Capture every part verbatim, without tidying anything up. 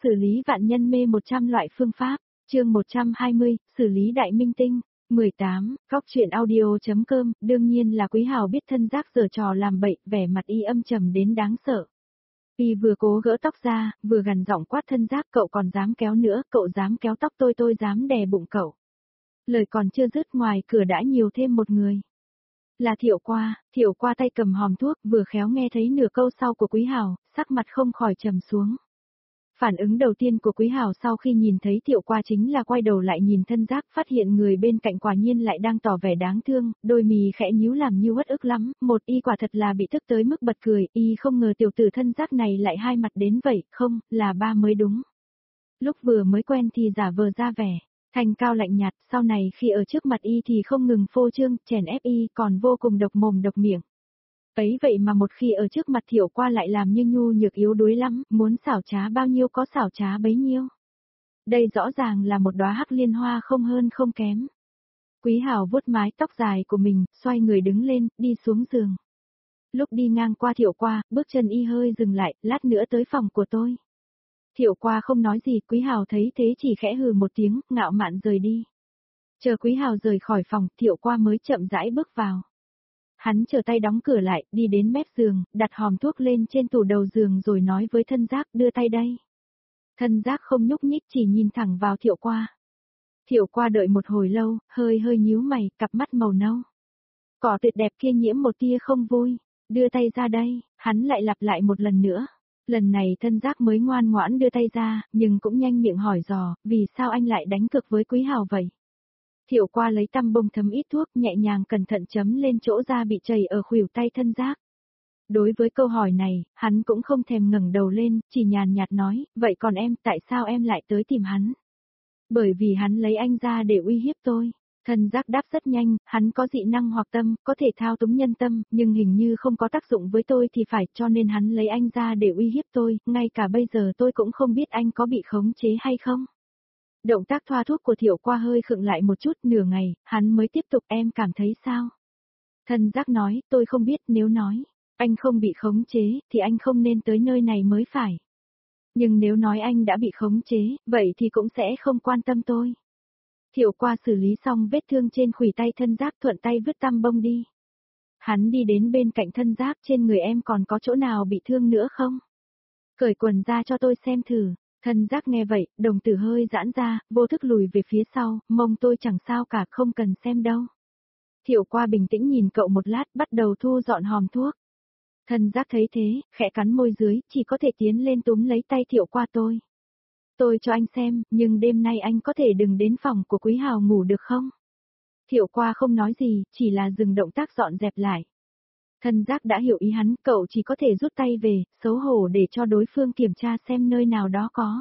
Xử lý vạn nhân mê một trăm loại phương pháp, chương một trăm hai mươi, xử lý đại minh tinh. mười tám, góc truyện audio.com, đương nhiên là Quý Hào biết thân giác giở trò làm bậy, vẻ mặt y âm trầm đến đáng sợ. Y vừa cố gỡ tóc ra, vừa gằn giọng quát thân giác, cậu còn dám kéo nữa, cậu dám kéo tóc tôi tôi dám đè bụng cậu. Lời còn chưa dứt, ngoài cửa đã nhiều thêm một người. Là Thiệu Qua. Thiệu Qua tay cầm hòm thuốc, vừa khéo nghe thấy nửa câu sau của Quý Hào, sắc mặt không khỏi trầm xuống. Phản ứng đầu tiên của Quý Hào sau khi nhìn thấy Thiệu Qua chính là quay đầu lại nhìn thân giác, phát hiện người bên cạnh quả nhiên lại đang tỏ vẻ đáng thương, đôi mì khẽ nhíu làm như uất ức lắm, một y quả thật là bị tức tới mức bật cười, y không ngờ tiểu tử thân giác này lại hai mặt đến vậy, không, là ba mới đúng. Lúc vừa mới quen thì giả vờ ra vẻ, thanh cao lạnh nhạt, sau này khi ở trước mặt y thì không ngừng phô trương, chèn ép y, còn vô cùng độc mồm độc miệng. Ấy vậy mà một khi ở trước mặt Thiệu Qua lại làm như nhu nhược yếu đuối lắm, muốn xảo trá bao nhiêu có xảo trá bấy nhiêu. Đây rõ ràng là một đóa hắc liên hoa không hơn không kém. Quý Hào vuốt mái tóc dài của mình, xoay người đứng lên, đi xuống giường. Lúc đi ngang qua Thiệu Qua, bước chân y hơi dừng lại, lát nữa tới phòng của tôi. Thiệu Qua không nói gì, Quý Hào thấy thế chỉ khẽ hừ một tiếng, ngạo mạn rời đi. Chờ Quý Hào rời khỏi phòng, Thiệu Qua mới chậm rãi bước vào. Hắn chờ tay đóng cửa lại, đi đến mép giường, đặt hòm thuốc lên trên tủ đầu giường rồi nói với thân giác, đưa tay đây. Thân giác không nhúc nhích, chỉ nhìn thẳng vào Thiệu Qua. Thiệu Qua đợi một hồi lâu, hơi hơi nhíu mày, cặp mắt màu nâu. Cỏ tuyệt đẹp kia nhiễm một tia không vui, đưa tay ra đây, hắn lại lặp lại một lần nữa. Lần này thân giác mới ngoan ngoãn đưa tay ra, nhưng cũng nhanh miệng hỏi dò, vì sao anh lại đánh cược với Quý Hào vậy? Thiệu Qua lấy tăm bông thấm ít thuốc, nhẹ nhàng cẩn thận chấm lên chỗ da bị chảy ở khuỷu tay thân giác. Đối với câu hỏi này, hắn cũng không thèm ngẩng đầu lên, chỉ nhàn nhạt nói, vậy còn em, tại sao em lại tới tìm hắn? Bởi vì hắn lấy anh ra để uy hiếp tôi. Thân giác đáp rất nhanh, hắn có dị năng hoặc tâm, có thể thao túng nhân tâm, nhưng hình như không có tác dụng với tôi thì phải, cho nên hắn lấy anh ra để uy hiếp tôi, ngay cả bây giờ tôi cũng không biết anh có bị khống chế hay không. Động tác thoa thuốc của Thiệu Qua hơi khựng lại một chút, nửa ngày, hắn mới tiếp tục, em cảm thấy sao? Thân giác nói, tôi không biết, nếu nói, anh không bị khống chế, thì anh không nên tới nơi này mới phải. Nhưng nếu nói anh đã bị khống chế, vậy thì cũng sẽ không quan tâm tôi. Thiệu Qua xử lý xong vết thương trên khuỷu tay thân giác, thuận tay vứt tăm bông đi. Hắn đi đến bên cạnh thân giác, trên người em còn có chỗ nào bị thương nữa không? Cởi quần ra cho tôi xem thử. Thân giác nghe vậy, đồng tử hơi giãn ra, vô thức lùi về phía sau, mông tôi chẳng sao cả, không cần xem đâu. Thiệu Qua bình tĩnh nhìn cậu một lát, bắt đầu thu dọn hòm thuốc. Thân giác thấy thế, khẽ cắn môi dưới, chỉ có thể tiến lên túm lấy tay Thiệu Qua tôi. Tôi cho anh xem, nhưng đêm nay anh có thể đừng đến phòng của Quý Hào ngủ được không? Thiệu Qua không nói gì, chỉ là dừng động tác dọn dẹp lại. Thân giác đã hiểu ý hắn, cậu chỉ có thể rút tay về, xấu hổ để cho đối phương kiểm tra xem nơi nào đó có.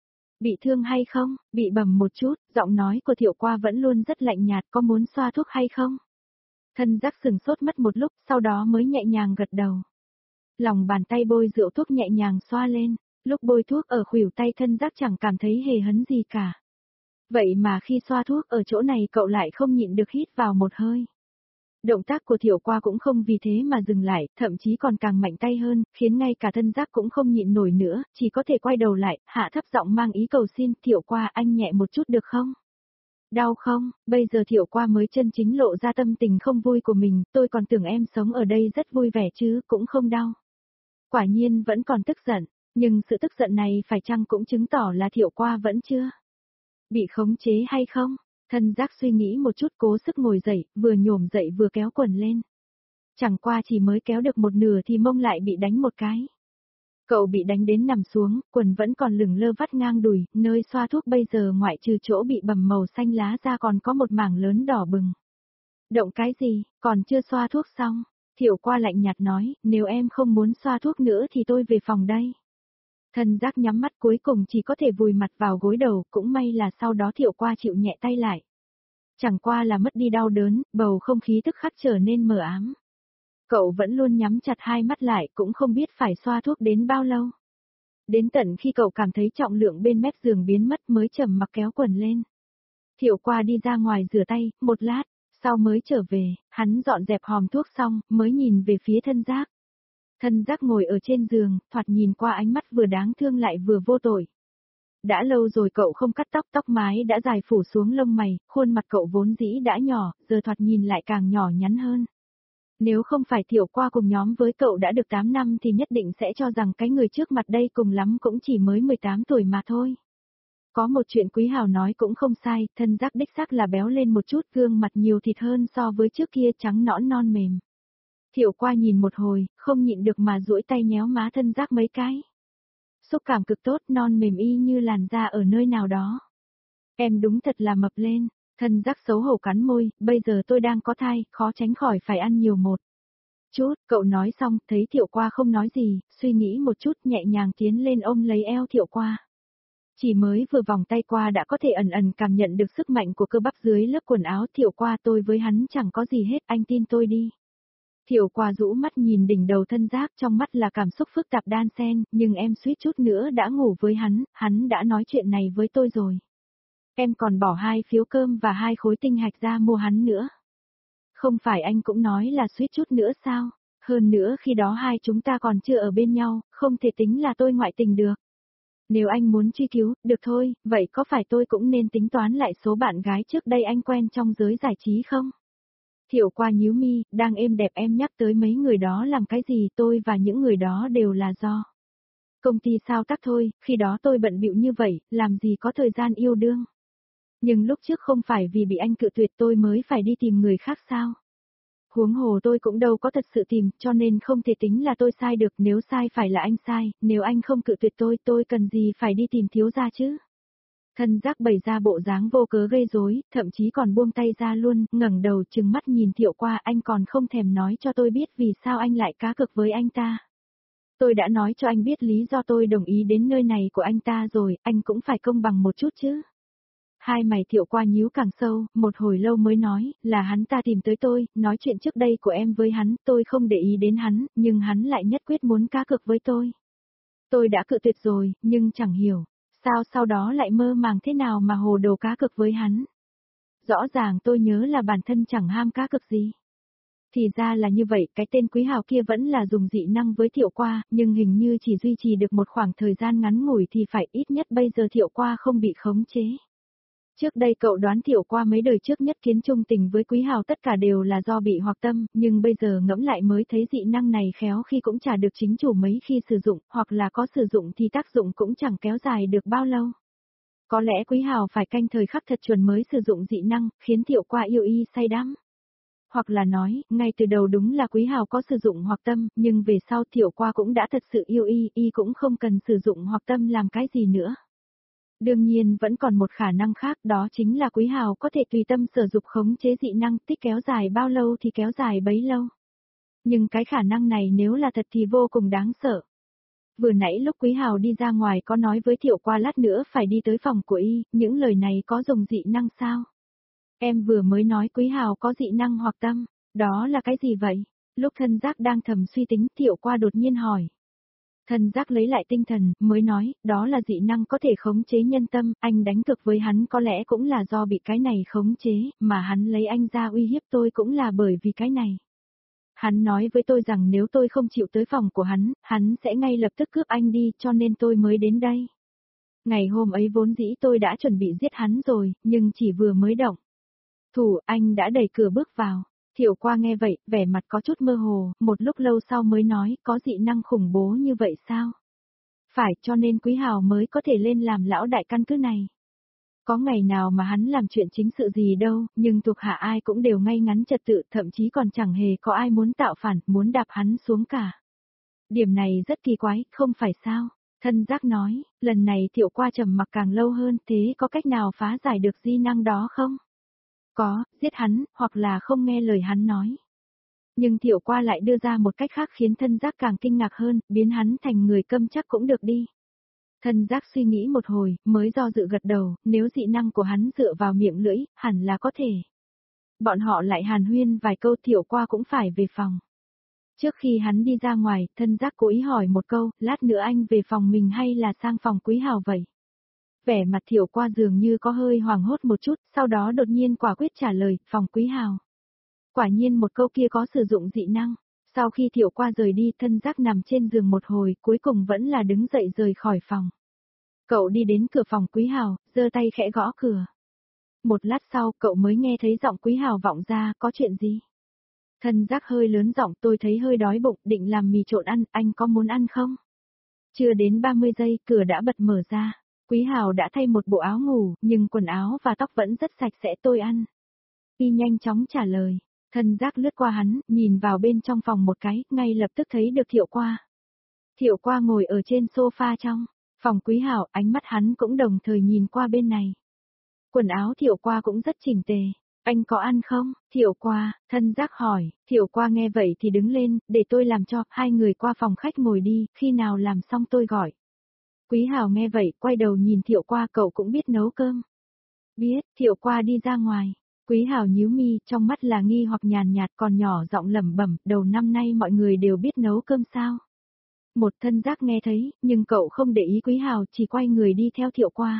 Bị thương hay không, bị bầm một chút, giọng nói của Thiệu Qua vẫn luôn rất lạnh nhạt, có muốn xoa thuốc hay không? Thân giác sừng sốt mất một lúc, sau đó mới nhẹ nhàng gật đầu. Lòng bàn tay bôi rượu thuốc nhẹ nhàng xoa lên, lúc bôi thuốc ở khuỷu tay thân giác chẳng cảm thấy hề hấn gì cả. Vậy mà khi xoa thuốc ở chỗ này cậu lại không nhịn được hít vào một hơi. Động tác của Thiệu Qua cũng không vì thế mà dừng lại, thậm chí còn càng mạnh tay hơn, khiến ngay cả thân giác cũng không nhịn nổi nữa, chỉ có thể quay đầu lại, hạ thấp giọng mang ý cầu xin, Thiệu Qua anh nhẹ một chút được không? Đau không? Bây giờ Thiệu Qua mới chân chính lộ ra tâm tình không vui của mình, tôi còn tưởng em sống ở đây rất vui vẻ chứ, cũng không đau. Quả nhiên vẫn còn tức giận, nhưng sự tức giận này phải chăng cũng chứng tỏ là Thiệu Qua vẫn chưa bị khống chế hay không? Thân giác suy nghĩ một chút, cố sức ngồi dậy, vừa nhổm dậy vừa kéo quần lên. Chẳng qua chỉ mới kéo được một nửa thì mông lại bị đánh một cái. Cậu bị đánh đến nằm xuống, quần vẫn còn lửng lơ vắt ngang đùi, nơi xoa thuốc bây giờ ngoại trừ chỗ bị bầm màu xanh lá ra còn có một mảng lớn đỏ bừng. Động cái gì, còn chưa xoa thuốc xong? Thiệu Qua lạnh nhạt nói, nếu em không muốn xoa thuốc nữa thì tôi về phòng đây. Thân giác nhắm mắt cuối cùng chỉ có thể vùi mặt vào gối đầu, cũng may là sau đó Thiệu Qua chịu nhẹ tay lại. Chẳng qua là mất đi đau đớn, bầu không khí tức khắc trở nên mờ ám. Cậu vẫn luôn nhắm chặt hai mắt lại, cũng không biết phải xoa thuốc đến bao lâu. Đến tận khi cậu cảm thấy trọng lượng bên mép giường biến mất mới chậm mặc kéo quần lên. Thiệu Qua đi ra ngoài rửa tay, một lát, sau mới trở về, hắn dọn dẹp hòm thuốc xong, mới nhìn về phía thân giác. Thân giác ngồi ở trên giường, thoạt nhìn qua ánh mắt vừa đáng thương lại vừa vô tội. đã lâu rồi cậu không cắt tóc, tóc mái đã dài phủ xuống lông mày, khuôn mặt cậu vốn dĩ đã nhỏ, giờ thoạt nhìn lại càng nhỏ nhắn hơn. Nếu không phải Thiệu Qua cùng nhóm với cậu đã được tám năm thì nhất định sẽ cho rằng cái người trước mặt đây cùng lắm cũng chỉ mới mười tám tuổi mà thôi. Có một chuyện Quý Hào nói cũng không sai, thân giác đích xác là béo lên một chút, gương mặt nhiều thịt hơn so với trước kia, trắng nõn non mềm. Thiệu Qua nhìn một hồi, không nhịn được mà duỗi tay nhéo má thân giác mấy cái. Xúc cảm cực tốt, non mềm y như làn da ở nơi nào đó. Em đúng thật là mập lên, thân giác xấu hổ cắn môi, bây giờ tôi đang có thai, khó tránh khỏi phải ăn nhiều một chút. Cậu nói xong, thấy Thiệu Qua không nói gì, suy nghĩ một chút, nhẹ nhàng tiến lên ôm lấy eo Thiệu Qua. Chỉ mới vừa vòng tay qua đã có thể ẩn ẩn cảm nhận được sức mạnh của cơ bắp dưới lớp quần áo. Thiệu Qua, tôi với hắn chẳng có gì hết, anh tin tôi đi. Thiệu Qua rũ mắt nhìn đỉnh đầu thân giác, trong mắt là cảm xúc phức tạp đan xen, nhưng em suýt chút nữa đã ngủ với hắn, hắn đã nói chuyện này với tôi rồi. Em còn bỏ hai phiếu cơm và hai khối tinh hạch ra mua hắn nữa. Không phải anh cũng nói là suýt chút nữa sao? Hơn nữa khi đó hai chúng ta còn chưa ở bên nhau, không thể tính là tôi ngoại tình được. Nếu anh muốn truy cứu, được thôi, vậy có phải tôi cũng nên tính toán lại số bạn gái trước đây anh quen trong giới giải trí không? Thiệu Qua nhíu mi, đang êm đẹp em nhắc tới mấy người đó làm cái gì, tôi và những người đó đều là do công ty sao tác thôi, khi đó tôi bận bịu như vậy, làm gì có thời gian yêu đương. Nhưng lúc trước không phải vì bị anh cự tuyệt tôi mới phải đi tìm người khác sao? Huống hồ tôi cũng đâu có thật sự tìm, cho nên không thể tính là tôi sai được, nếu sai phải là anh sai, nếu anh không cự tuyệt tôi, tôi cần gì phải đi tìm thiếu gia chứ? Thân giác bày ra bộ dáng vô cớ gây rối, thậm chí còn buông tay ra luôn, ngẩng đầu trừng mắt nhìn Thiệu Qua, anh còn không thèm nói cho tôi biết vì sao anh lại cá cược với anh ta. Tôi đã nói cho anh biết lý do tôi đồng ý đến nơi này của anh ta rồi, anh cũng phải công bằng một chút chứ. Hai mày Thiệu Qua nhíu càng sâu, một hồi lâu mới nói, là hắn ta tìm tới tôi, nói chuyện trước đây của em với hắn, tôi không để ý đến hắn, nhưng hắn lại nhất quyết muốn cá cược với tôi. Tôi đã cự tuyệt rồi, nhưng chẳng hiểu, sao sau đó lại mơ màng thế nào mà hồ đồ cá cược với hắn. Rõ ràng tôi nhớ là bản thân chẳng ham cá cược gì. Thì ra là như vậy, cái tên Quý Hào kia vẫn là dùng dị năng với Thiệu Qua, nhưng hình như chỉ duy trì được một khoảng thời gian ngắn ngủi thì phải ít nhất bây giờ Thiệu Qua không bị khống chế. Trước đây cậu đoán Thiệu Qua mấy đời trước nhất kiến trung tình với Quý Hào tất cả đều là do bị hoặc tâm, nhưng bây giờ ngẫm lại mới thấy dị năng này khéo khi cũng chả được chính chủ mấy khi sử dụng, hoặc là có sử dụng thì tác dụng cũng chẳng kéo dài được bao lâu. Có lẽ Quý Hào phải canh thời khắc thật chuẩn mới sử dụng dị năng, khiến Thiệu Qua yêu y say đắm. Hoặc là nói, ngay từ đầu đúng là Quý Hào có sử dụng hoặc tâm, nhưng về sau Thiệu Qua cũng đã thật sự yêu y, y cũng không cần sử dụng hoặc tâm làm cái gì nữa. Đương nhiên vẫn còn một khả năng khác, đó chính là Quý Hào có thể tùy tâm sử dụng khống chế dị năng, tích kéo dài bao lâu thì kéo dài bấy lâu. Nhưng cái khả năng này nếu là thật thì vô cùng đáng sợ. Vừa nãy lúc Quý Hào đi ra ngoài có nói với Thiệu Qua lát nữa phải đi tới phòng của y, những lời này có dùng dị năng sao? Em vừa mới nói Quý Hào có dị năng hoặc tâm, đó là cái gì vậy? Lúc thân giác đang thầm suy tính, Thiệu Qua đột nhiên hỏi. Thân giác lấy lại tinh thần, mới nói, đó là dị năng có thể khống chế nhân tâm, anh đánh cược với hắn có lẽ cũng là do bị cái này khống chế, mà hắn lấy anh ra uy hiếp tôi cũng là bởi vì cái này. Hắn nói với tôi rằng nếu tôi không chịu tới phòng của hắn, hắn sẽ ngay lập tức cướp anh đi, cho nên tôi mới đến đây. Ngày hôm ấy vốn dĩ tôi đã chuẩn bị giết hắn rồi, nhưng chỉ vừa mới động thủ, anh đã đẩy cửa bước vào. Thiệu Qua nghe vậy, vẻ mặt có chút mơ hồ, một lúc lâu sau mới nói, có dị năng khủng bố như vậy sao? Phải, cho nên Quý Hào mới có thể lên làm lão đại căn cứ này. Có ngày nào mà hắn làm chuyện chính sự gì đâu, nhưng thuộc hạ ai cũng đều ngay ngắn trật tự, thậm chí còn chẳng hề có ai muốn tạo phản, muốn đạp hắn xuống cả. Điểm này rất kỳ quái, không phải sao? Thân giác nói, lần này Thiệu Qua trầm mặc càng lâu hơn, thế có cách nào phá giải được dị năng đó không? Có, giết hắn, hoặc là không nghe lời hắn nói. Nhưng Thiệu Qua lại đưa ra một cách khác khiến thân giác càng kinh ngạc hơn, biến hắn thành người câm chắc cũng được đi. Thân giác suy nghĩ một hồi, mới do dự gật đầu, nếu dị năng của hắn dựa vào miệng lưỡi, hẳn là có thể. Bọn họ lại hàn huyên vài câu, Thiệu Qua cũng phải về phòng. Trước khi hắn đi ra ngoài, thân giác cố ý hỏi một câu, lát nữa anh về phòng mình hay là sang phòng Quý Hào vậy? Vẻ mặt Thiệu Qua dường như có hơi hoảng hốt một chút, sau đó đột nhiên quả quyết trả lời, phòng Quý Hào. Quả nhiên một câu kia có sử dụng dị năng. Sau khi Thiệu Qua rời đi, thân giác nằm trên giường một hồi, cuối cùng vẫn là đứng dậy rời khỏi phòng. Cậu đi đến cửa phòng Quý Hào, giơ tay khẽ gõ cửa. Một lát sau, cậu mới nghe thấy giọng Quý Hào vọng ra, có chuyện gì? Thân giác hơi lớn giọng, tôi thấy hơi đói bụng, định làm mì trộn ăn, anh có muốn ăn không? Chưa đến ba mươi giây, cửa đã bật mở ra. Quý Hào đã thay một bộ áo ngủ, nhưng quần áo và tóc vẫn rất sạch sẽ, tôi ăn. Y nhanh chóng trả lời. Thân giác lướt qua hắn, nhìn vào bên trong phòng một cái, ngay lập tức thấy được Thiệu Qua. Thiệu Qua ngồi ở trên sofa trong phòng Quý Hào, ánh mắt hắn cũng đồng thời nhìn qua bên này. Quần áo Thiệu Qua cũng rất chỉnh tề. Anh có ăn không? Thiệu Qua, thân giác hỏi. Thiệu Qua nghe vậy thì đứng lên, để tôi làm cho, hai người qua phòng khách ngồi đi, khi nào làm xong tôi gọi. Quý Hào nghe vậy, quay đầu nhìn Thiệu Qua, cậu cũng biết nấu cơm. Biết, Thiệu Qua đi ra ngoài. Quý Hào nhíu mi, trong mắt là nghi hoặc nhàn nhạt, còn nhỏ giọng lẩm bẩm, đầu năm nay mọi người đều biết nấu cơm sao? Một thân giác nghe thấy, nhưng cậu không để ý Quý Hào, chỉ quay người đi theo Thiệu Qua.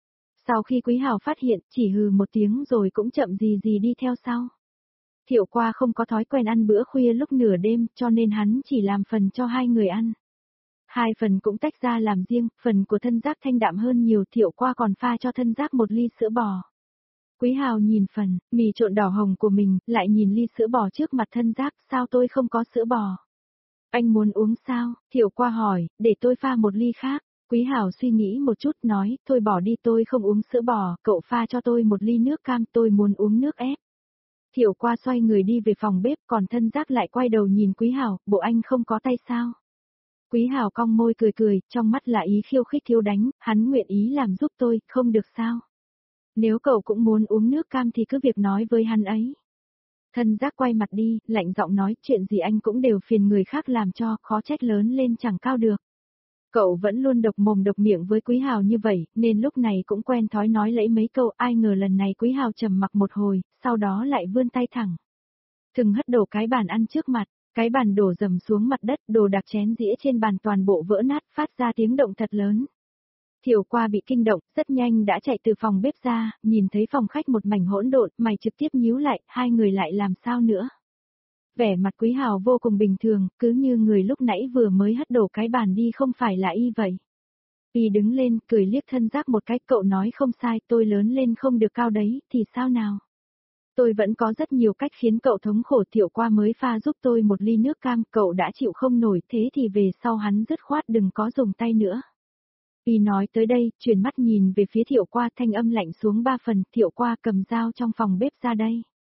Sau khi Quý Hào phát hiện, chỉ hừ một tiếng rồi cũng chậm gì gì đi theo sau. Thiệu Qua không có thói quen ăn bữa khuya lúc nửa đêm, cho nên hắn chỉ làm phần cho hai người ăn. Hai phần cũng tách ra làm riêng, phần của thân giác thanh đạm hơn nhiều, Thiệu Qua còn pha cho thân giác một ly sữa bò. Quý Hào nhìn phần mì trộn đỏ hồng của mình, lại nhìn ly sữa bò trước mặt thân giác, sao tôi không có sữa bò? Anh muốn uống sao? Thiệu Qua hỏi, để tôi pha một ly khác. Quý Hào suy nghĩ một chút nói, thôi bỏ đi, tôi không uống sữa bò, cậu pha cho tôi một ly nước cam, tôi muốn uống nước ép. Thiệu Qua xoay người đi về phòng bếp, còn thân giác lại quay đầu nhìn Quý Hào, bộ anh không có tay sao? Quý Hào cong môi cười cười, trong mắt là ý khiêu khích thiếu đánh, hắn nguyện ý làm giúp tôi, không được sao? Nếu cậu cũng muốn uống nước cam thì cứ việc nói với hắn ấy. Thân giác quay mặt đi, lạnh giọng nói, chuyện gì anh cũng đều phiền người khác làm cho, khó trách lớn lên chẳng cao được. Cậu vẫn luôn độc mồm độc miệng với Quý Hào như vậy, nên lúc này cũng quen thói nói lẫy mấy câu, ai ngờ lần này Quý Hào trầm mặc một hồi, sau đó lại vươn tay thẳng. Thừng hất đổ cái bàn ăn trước mặt, cái bàn đổ dầm xuống mặt đất, đồ đạc chén dĩa trên bàn toàn bộ vỡ nát, phát ra tiếng động thật lớn. Thiệu Qua bị kinh động, rất nhanh đã chạy từ phòng bếp ra, nhìn thấy phòng khách một mảnh hỗn độn, mày trực tiếp nhíu lại, hai người lại làm sao nữa? Vẻ mặt Quý Hào vô cùng bình thường, cứ như người lúc nãy vừa mới hất đổ cái bàn đi không phải là y vậy. Y đứng lên, cười liếc thân giác một cái, cậu nói không sai, tôi lớn lên không được cao đấy, thì sao nào? Tôi vẫn có rất nhiều cách khiến cậu thống khổ. Thiệu Qua mới pha giúp tôi một ly nước cam, cậu đã chịu không nổi, thế thì về sau hắn dứt khoát đừng có dùng tay nữa. Y nói tới đây, chuyển mắt nhìn về phía Thiệu Qua, thanh âm lạnh xuống ba phần, Thiệu Qua cầm dao trong phòng bếp ra đây.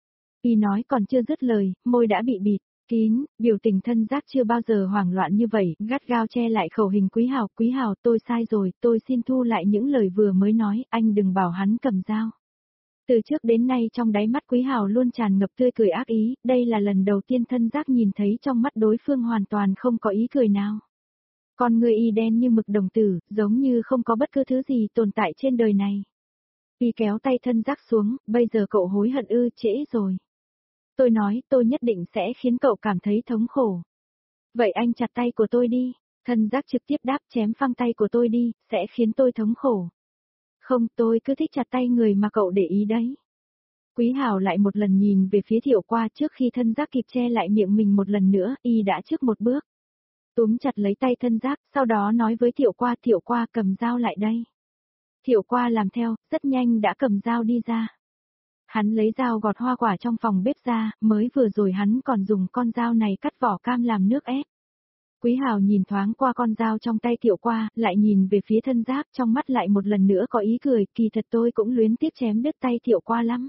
Y nói còn chưa dứt lời, môi đã bị bịt kín, biểu tình thân giác chưa bao giờ hoảng loạn như vậy, gắt gao che lại khẩu hình Quý Hào, Quý Hào tôi sai rồi, tôi xin thu lại những lời vừa mới nói, anh đừng bảo hắn cầm dao. Từ trước đến nay trong đáy mắt Quý Hào luôn tràn ngập tươi cười ác ý, đây là lần đầu tiên thân giác nhìn thấy trong mắt đối phương hoàn toàn không có ý cười nào. Con người y đen như mực đồng tử, giống như không có bất cứ thứ gì tồn tại trên đời này. Y kéo tay thân giác xuống, bây giờ cậu hối hận ư, trễ rồi. Tôi nói, tôi nhất định sẽ khiến cậu cảm thấy thống khổ. Vậy anh chặt tay của tôi đi. Thân giác trực tiếp đáp, chém phăng tay của tôi đi, sẽ khiến tôi thống khổ. Không, tôi cứ thích chặt tay người mà cậu để ý đấy. Quý Hào lại một lần nhìn về phía Thiệu Qua, trước khi thân giác kịp che lại miệng mình một lần nữa, y đã trước một bước. Túm chặt lấy tay thân giác, sau đó nói với Thiệu Qua, Thiệu Qua cầm dao lại đây. Thiệu Qua làm theo, rất nhanh đã cầm dao đi ra. Hắn lấy dao gọt hoa quả trong phòng bếp ra, mới vừa rồi hắn còn dùng con dao này cắt vỏ cam làm nước ép. Quý Hào nhìn thoáng qua con dao trong tay Thiệu Qua, lại nhìn về phía thân giác, trong mắt lại một lần nữa có ý cười, kỳ thật tôi cũng luyến tiếc chém đứt tay Thiệu Qua lắm.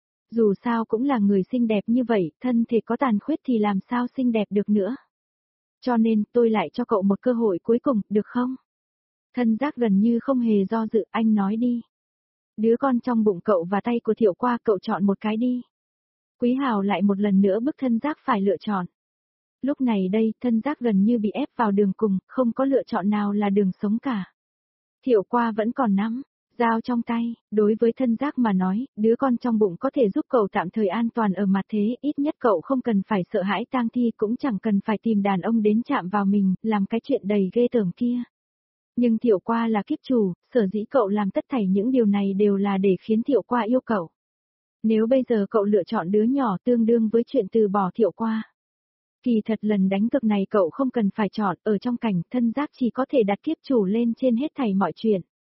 Dù sao cũng là người xinh đẹp như vậy, thân thể có tàn khuyết thì làm sao xinh đẹp được nữa. Cho nên, tôi lại cho cậu một cơ hội cuối cùng, được không? Thân giác gần như không hề do dự, anh nói đi. Đứa con trong bụng cậu và tay của Thiệu Qua, cậu chọn một cái đi. Quý Hào lại một lần nữa bức thân giác phải lựa chọn. Lúc này đây, thân giác gần như bị ép vào đường cùng, không có lựa chọn nào là đường sống cả. Thiệu Qua vẫn còn nắm dao trong tay, đối với thân giác mà nói, đứa con trong bụng có thể giúp cậu tạm thời an toàn ở mặt thế, ít nhất cậu không cần phải sợ hãi tang thi, cũng chẳng cần phải tìm đàn ông đến chạm vào mình, làm cái chuyện đầy ghê tởm kia. Nhưng Thiệu Qua là kiếp chủ, sở dĩ cậu làm tất thảy những điều này đều là để khiến Thiệu Qua yêu cậu. Nếu bây giờ cậu lựa chọn đứa nhỏ tương đương với chuyện từ bỏ Thiệu Qua. Kỳ thật lần đánh cược này cậu không cần phải chọn, ở trong cảnh thân giác chỉ có thể đặt kiếp chủ lên trên hết thảy mọi chuyện.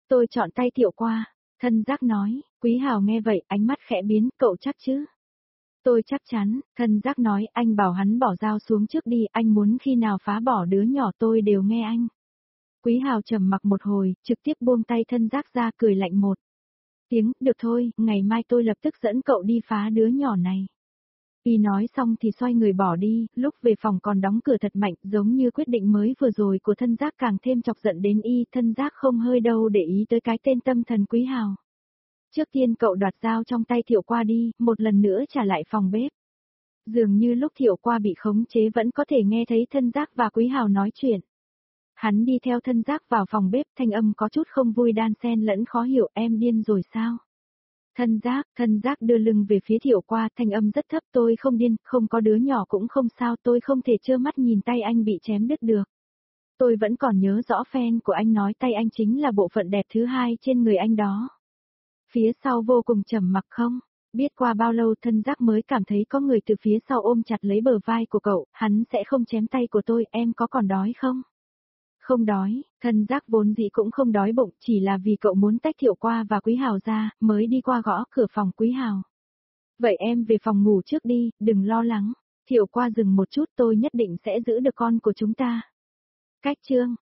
Tôi chọn tay Thiệu Qua, thân giác nói, Quý Hào nghe vậy, ánh mắt khẽ biến, cậu chắc chứ? Tôi chắc chắn, thân giác nói, anh bảo hắn bỏ dao xuống trước đi, anh muốn khi nào phá bỏ đứa nhỏ tôi đều nghe anh. Quý Hào trầm mặc một hồi, trực tiếp buông tay thân giác ra, cười lạnh một tiếng, được thôi, ngày mai tôi lập tức dẫn cậu đi phá đứa nhỏ này. Y nói xong thì xoay người bỏ đi, lúc về phòng còn đóng cửa thật mạnh, giống như quyết định mới vừa rồi của thân giác càng thêm chọc giận đến Y, thân giác không hơi đâu để ý tới cái tên tâm thần Quý Hào. Trước tiên cậu đoạt dao trong tay Thiệu Qua đi, một lần nữa trả lại phòng bếp. Dường như lúc Thiệu Qua bị khống chế vẫn có thể nghe thấy thân giác và Quý Hào nói chuyện. Hắn đi theo thân giác vào phòng bếp, thanh âm có chút không vui đan xen lẫn khó hiểu, em điên rồi sao? Thân giác, thân giác đưa lưng về phía Thiệu Qua, thanh âm rất thấp, tôi không điên, không có đứa nhỏ cũng không sao, tôi không thể trơ mắt nhìn tay anh bị chém đứt được. Tôi vẫn còn nhớ rõ fan của anh nói tay anh chính là bộ phận đẹp thứ hai trên người anh đó. Phía sau vô cùng trầm mặc không? Biết qua bao lâu thân giác mới cảm thấy có người từ phía sau ôm chặt lấy bờ vai của cậu, hắn sẽ không chém tay của tôi, em có còn đói không? Không đói, thân giác vốn dĩ cũng không đói bụng, chỉ là vì cậu muốn tách Thiệu Qua và Quý Hào ra, mới đi qua gõ cửa phòng Quý Hào. Vậy em về phòng ngủ trước đi, đừng lo lắng. Thiệu Qua dừng một chút, tôi nhất định sẽ giữ được con của chúng ta. Cách chương